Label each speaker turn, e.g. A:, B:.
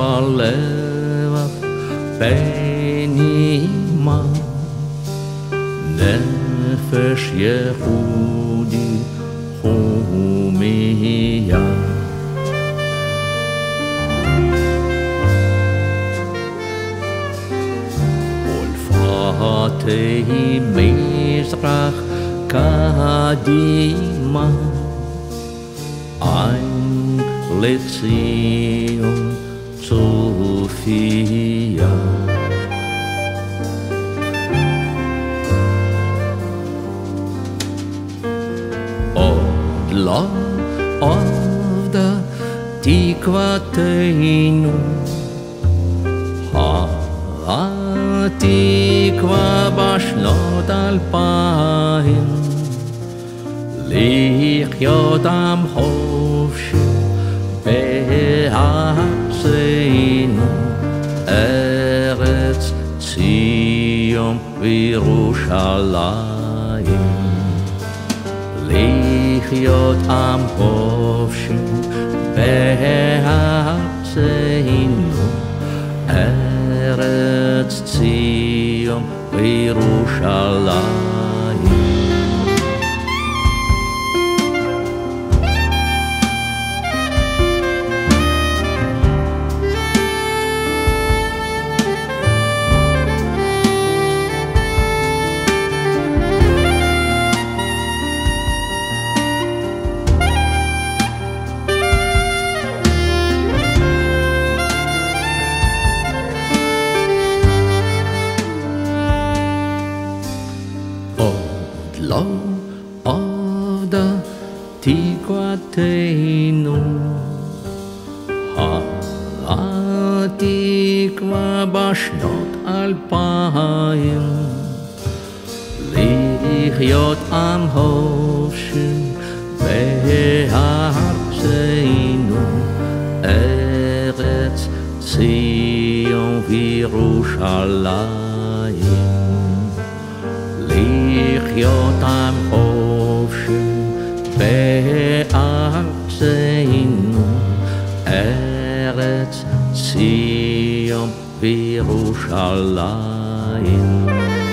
A: הלבב בנימה, נפש יהודי חומיה. ולפתי מזרח קדימה, עין לציון צופיה. עוד לא אבדה תקוותנו, התקווה בשנות 2000, לחיות עם חופשי בארצנו, ארץ ציון וירושלים. לחיות עם חופשי בארצנו, ארץ ציון וירושלים. לא אבדה תקוותנו, התקווה בשנות 2000, לחיות עם חופשי בארצנו, ארץ ציון וירושלים. לחיות עם חופשי בארצנו, ארץ ציון וירושלים.